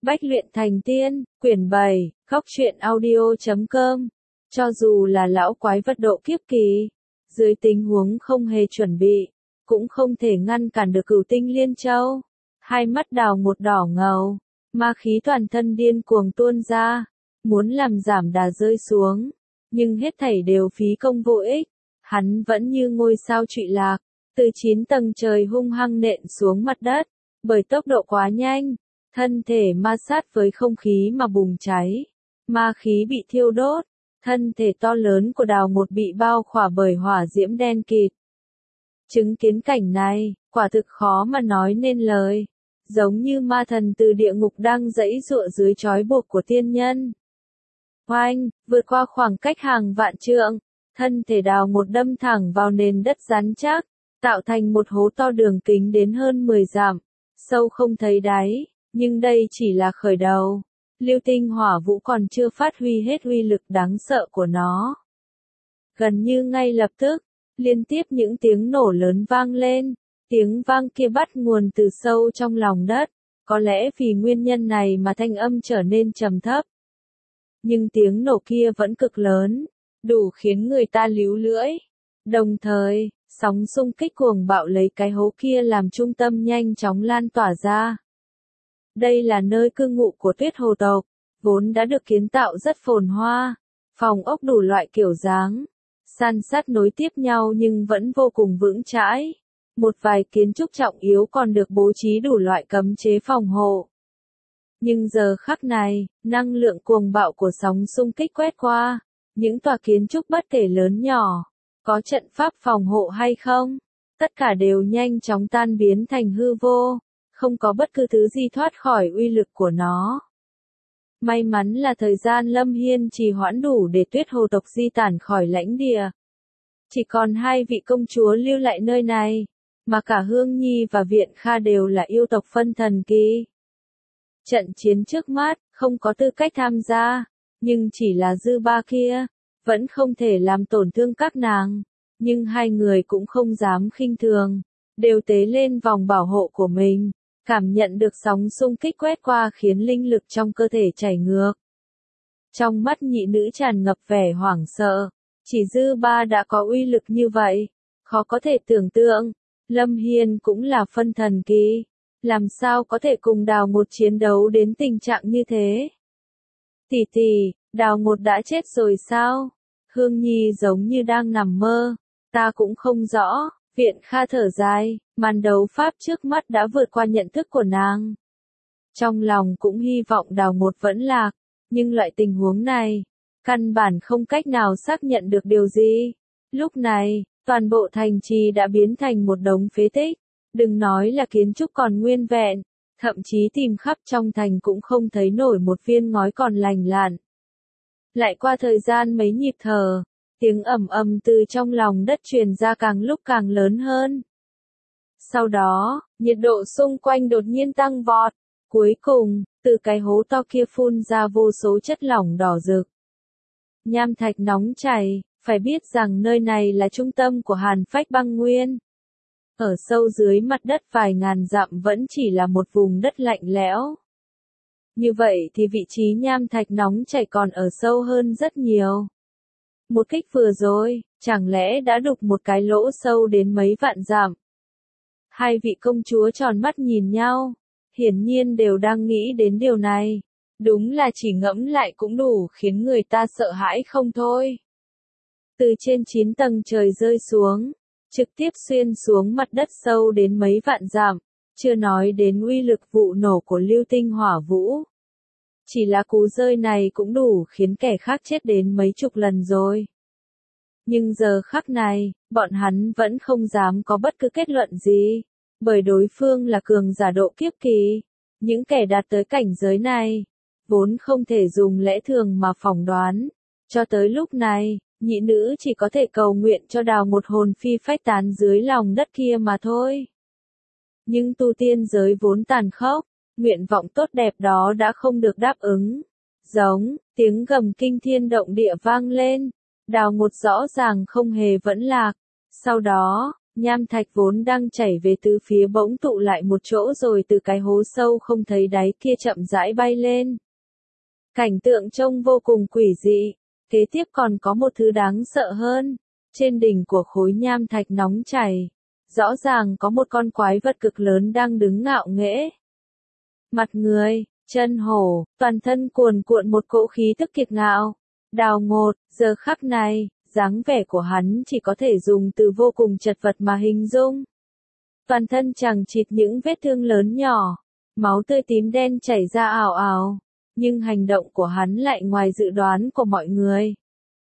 Bách luyện thành tiên, quyển 7, khóc truyện audio.com. Cho dù là lão quái vật độ kiếp kỳ, dưới tình huống không hề chuẩn bị, cũng không thể ngăn cản được Cửu Tinh Liên Châu. Hai mắt Đào một đỏ ngầu, ma khí toàn thân điên cuồng tuôn ra, muốn làm giảm đà rơi xuống, nhưng hết thảy đều phí công vô ích. Hắn vẫn như ngôi sao trụy lạc, từ 9 tầng trời hung hăng nện xuống mặt đất, bởi tốc độ quá nhanh, thân thể ma sát với không khí mà bùng cháy, ma khí bị thiêu đốt, thân thể to lớn của Đào một bị bao khỏa bởi hỏa diễm đen kịt. Chứng kiến cảnh này, quả thực khó mà nói nên lời, giống như ma thần từ địa ngục đang giãy giụa dưới trói buộc của tiên nhân. Oanh, vượt qua khoảng cách hàng vạn trượng, thân thể Đào một đâm thẳng vào nền đất rắn chắc, tạo thành một hố to đường kính đến hơn 10 dặm, sâu không thấy đáy, nhưng đây chỉ là khởi đầu. Lưu tinh hỏa vũ còn chưa phát huy hết uy lực đáng sợ của nó. Gần như ngay lập tức, liên tiếp những tiếng nổ lớn vang lên, tiếng vang kia bắt nguồn từ sâu trong lòng đất, có lẽ vì nguyên nhân này mà thanh âm trở nên trầm thấp. Nhưng tiếng nổ kia vẫn cực lớn, đủ khiến người ta líu lưỡi. Đồng thời, sóng xung kích cuồng bạo lấy cái hố kia làm trung tâm nhanh chóng lan tỏa ra. Đây là nơi cư ngụ của Tuyết Hồ tộc, vốn đã được kiến tạo rất phồn hoa, phòng ốc đủ loại kiểu dáng, san sát nối tiếp nhau nhưng vẫn vô cùng vững chãi. Một vài kiến trúc trọng yếu còn được bố trí đủ loại cấm chế phòng hộ. Nhưng giờ khắc này, năng lượng cuồng bạo của sóng xung kích quét qua, những tòa kiến trúc bất kể lớn nhỏ, có trận pháp phòng hộ hay không, tất cả đều nhanh chóng tan biến thành hư vô, không có bất cứ thứ gì thoát khỏi uy lực của nó. May mắn là thời gian Lâm Hiên trì hoãn đủ để Tuyết Hồ tộc di tản khỏi lãnh địa. Chỉ còn 2 vị công chúa lưu lại nơi này, mà cả Hương Nhi và Viện Kha đều là yêu tộc phân thần kỳ. Trận chiến trước mắt, không có tư cách tham gia, nhưng chỉ là dư ba kia, vẫn không thể làm tổn thương các nàng, nhưng hai người cũng không dám khinh thường, đều tế lên vòng bảo hộ của mình, cảm nhận được sóng xung kích quét qua khiến linh lực trong cơ thể chảy ngược. Trong mắt nhị nữ tràn ngập vẻ hoảng sợ, chỉ dư ba đã có uy lực như vậy, khó có thể tưởng tượng, Lâm Hiên cũng là phân thần kỳ, làm sao có thể cùng Đào một chiến đấu đến tình trạng như thế. Tỷ tỷ, Đào một đã chết rồi sao? Hương Nhi giống như đang nằm mơ, ta cũng không rõ. Viện Kha thở dài, màn đấu pháp trước mắt đã vượt qua nhận thức của nàng. Trong lòng cũng hy vọng Đào một vẫn lạc, nhưng loại tình huống này, căn bản không cách nào xác nhận được điều gì. Lúc này, toàn bộ thành trì đã biến thành một đống phế tích, đừng nói là kiến trúc còn nguyên vẹn, thậm chí tìm khắp trong thành cũng không thấy nổi một viên ngói còn lành lặn. Lại qua thời gian mấy nhịp thở, tiếng ầm ầm từ trong lòng đất truyền ra càng lúc càng lớn hơn. Sau đó, nhiệt độ xung quanh đột nhiên tăng vọt, cuối cùng, từ cái hố to kia phun ra vô số chất lỏng đỏ rực. Nham thạch nóng chảy, phải biết rằng nơi này là trung tâm của Hàn Phách băng nguyên. Ở sâu dưới mặt đất vài ngàn dặm vẫn chỉ là một vùng đất lạnh lẽo. Như vậy thì vị trí nham thạch nóng chảy còn ở sâu hơn rất nhiều. Một kích vừa rồi, chẳng lẽ đã đục một cái lỗ sâu đến mấy vạn dặm? Hai vị công chúa tròn mắt nhìn nhau, hiển nhiên đều đang nghĩ đến điều này. Đúng là chỉ ngẫm lại cũng đủ khiến người ta sợ hãi không thôi. Từ trên 9 tầng trời rơi xuống, trực tiếp xuyên xuống mặt đất sâu đến mấy vạn dặm, chưa nói đến uy lực vụ nổ của lưu tinh hỏa vũ. Chỉ là cú rơi này cũng đủ khiến kẻ khác chết đến mấy chục lần rồi. Nhưng giờ khắc này, bọn hắn vẫn không dám có bất cứ kết luận gì, bởi đối phương là cường giả độ kiếp kỳ. Những kẻ đạt tới cảnh giới này, vốn không thể dùng lẽ thường mà phỏng đoán. Cho tới lúc này, nhị nữ chỉ có thể cầu nguyện cho Đào một hồn phi phách tán dưới lòng đất kia mà thôi. Nhưng tu tiên giới vốn tàn khốc, nguyện vọng tốt đẹp đó đã không được đáp ứng. Giống, tiếng gầm kinh thiên động địa vang lên, Đào một rõ ràng không hề vẫn lạc. Sau đó, Nham thạch vốn đang chảy về tứ phía bỗng tụ lại một chỗ rồi từ cái hố sâu không thấy đáy kia chậm rãi bay lên. Cảnh tượng trông vô cùng quỷ dị. Kế tiếp còn có một thứ đáng sợ hơn. Trên đỉnh của khối nham thạch nóng chảy, rõ ràng có một con quái vật cực lớn đang đứng ngạo nghễ. Mặt người, chân hổ, toàn thân cuồn cuộn một cỗ khí tức kiệt ngạo. Đào Ngột, giờ khắc này, dáng vẻ của hắn chỉ có thể dùng từ vô cùng chật vật mà hình dung. Toàn thân chằng chịt những vết thương lớn nhỏ, máu tươi tím đen chảy ra ào ào, nhưng hành động của hắn lại ngoài dự đoán của mọi người.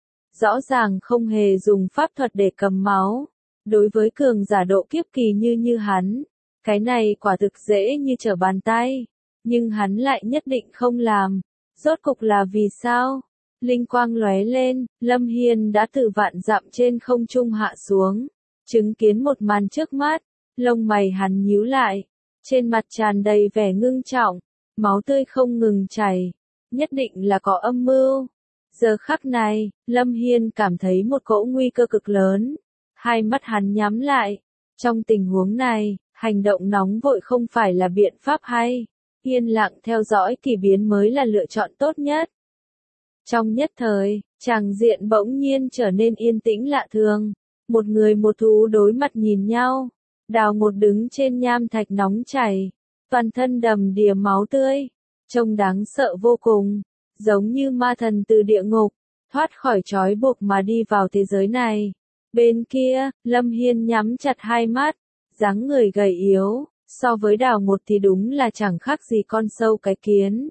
Rõ ràng không hề dùng pháp thuật để cầm máu. Đối với cường giả độ kiếp kỳ như hắn, cái này quả thực dễ như trở bàn tay, nhưng hắn lại nhất định không làm. Rốt cục là vì sao? Linh quang lóe lên, Lâm Hiên đã từ vạn dặm trên không trung hạ xuống, chứng kiến một màn trước mắt, lông mày hắn nhíu lại, trên mặt tràn đầy vẻ ngưng trọng, máu tươi không ngừng chảy, nhất định là có âm mưu. Giờ khắc này, Lâm Hiên cảm thấy một cỗ nguy cơ cực lớn, hai mắt hắn nhắm lại. Trong tình huống này, hành động nóng vội không phải là biện pháp hay, yên lặng theo dõi kỳ biến mới là lựa chọn tốt nhất. Trong nhất thời, tràng diện bỗng nhiên trở nên yên tĩnh lạ thường, một người một thú đối mặt nhìn nhau. Đào Ngột đứng trên nham thạch nóng chảy, toàn thân đầm đìa máu tươi, trông đáng sợ vô cùng, giống như ma thần từ địa ngục, thoát khỏi trói buộc mà đi vào thế giới này. Bên kia, Lâm Hiên nhắm chặt hai mắt, dáng người gầy yếu, so với Đào Ngột thì đúng là chẳng khác gì con sâu cái kiến.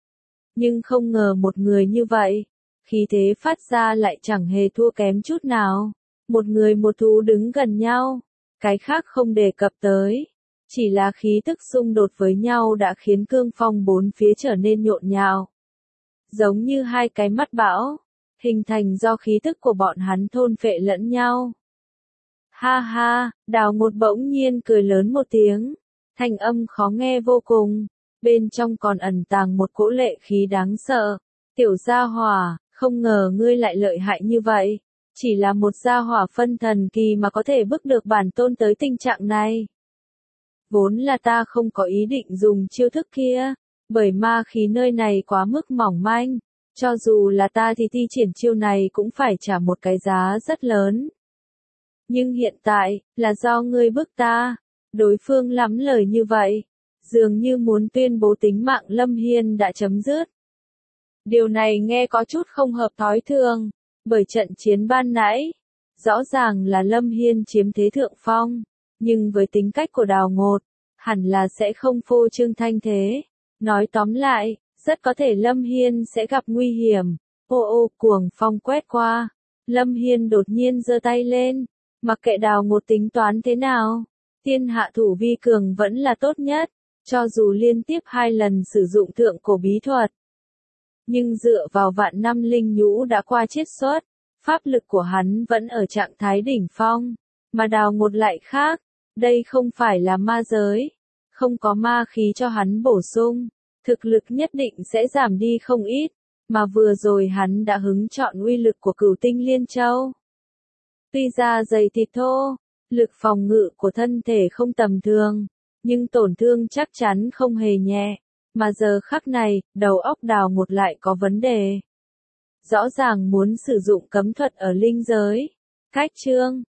Nhưng không ngờ một người như vậy, khí thế phát ra lại chẳng hề thua kém chút nào. Một người một thú đứng gần nhau, cái khác không đề cập tới. Chỉ là khí tức xung đột với nhau đã khiến cương phong bốn phía trở nên nhộn nhạo. Giống như hai cái mắt bão, hình thành do khí tức của bọn hắn thôn phệ lẫn nhau. Ha ha, Đào Ngột bỗng nhiên cười lớn một tiếng, thanh âm khó nghe vô cùng, bên trong còn ẩn tàng một cỗ lệ khí đáng sợ. Tiểu gia hỏa, không ngờ ngươi lại lợi hại như vậy, chỉ là một gia hỏa phân thần kỳ mà có thể bức được bản tôn tới tình trạng này. Vốn là ta không có ý định dùng chiêu thức kia, bởi ma khí nơi này quá mức mỏng manh, cho dù là ta thì thi triển chiêu này cũng phải trả một cái giá rất lớn. Nhưng hiện tại, là do ngươi bức ta. Đối phương lắm lời như vậy, dường như muốn tuyên bố tính mạng Lâm Hiên đã chấm dứt. Điều này nghe có chút không hợp thói thường, bởi trận chiến ban nãy, rõ ràng là Lâm Hiên chiếm thế thượng phong, nhưng với tính cách của Đào Ngột, hẳn là sẽ không phô trương thanh thế. Nói tóm lại, rất có thể Lâm Hiên sẽ gặp nguy hiểm. Ô cuồng phong quét qua, Lâm Hiên đột nhiên giơ tay lên, mặc kệ Đào Ngột tính toán thế nào, thiên hạ thủ vi cường vẫn là tốt nhất, cho dù liên tiếp 2 lần sử dụng thượng cổ bí thuật. Nhưng dựa vào vạn năm linh nhũ đã qua chiết xuất, pháp lực của hắn vẫn ở trạng thái đỉnh phong, mà Đào Ngột lại khác, đây không phải là ma giới, không có ma khí cho hắn bổ sung, thực lực nhất định sẽ giảm đi không ít, mà vừa rồi hắn đã hứng chọn uy lực của Cửu Tinh Liên Châu. Tuy da dày thịt thô, lực phòng ngự của thân thể không tầm thường, nhưng tổn thương chắc chắn không hề nhẹ, mà giờ khắc này, đầu óc Đào Ngột lại có vấn đề. Rõ ràng muốn sử dụng cấm thuật ở linh giới. Cách chương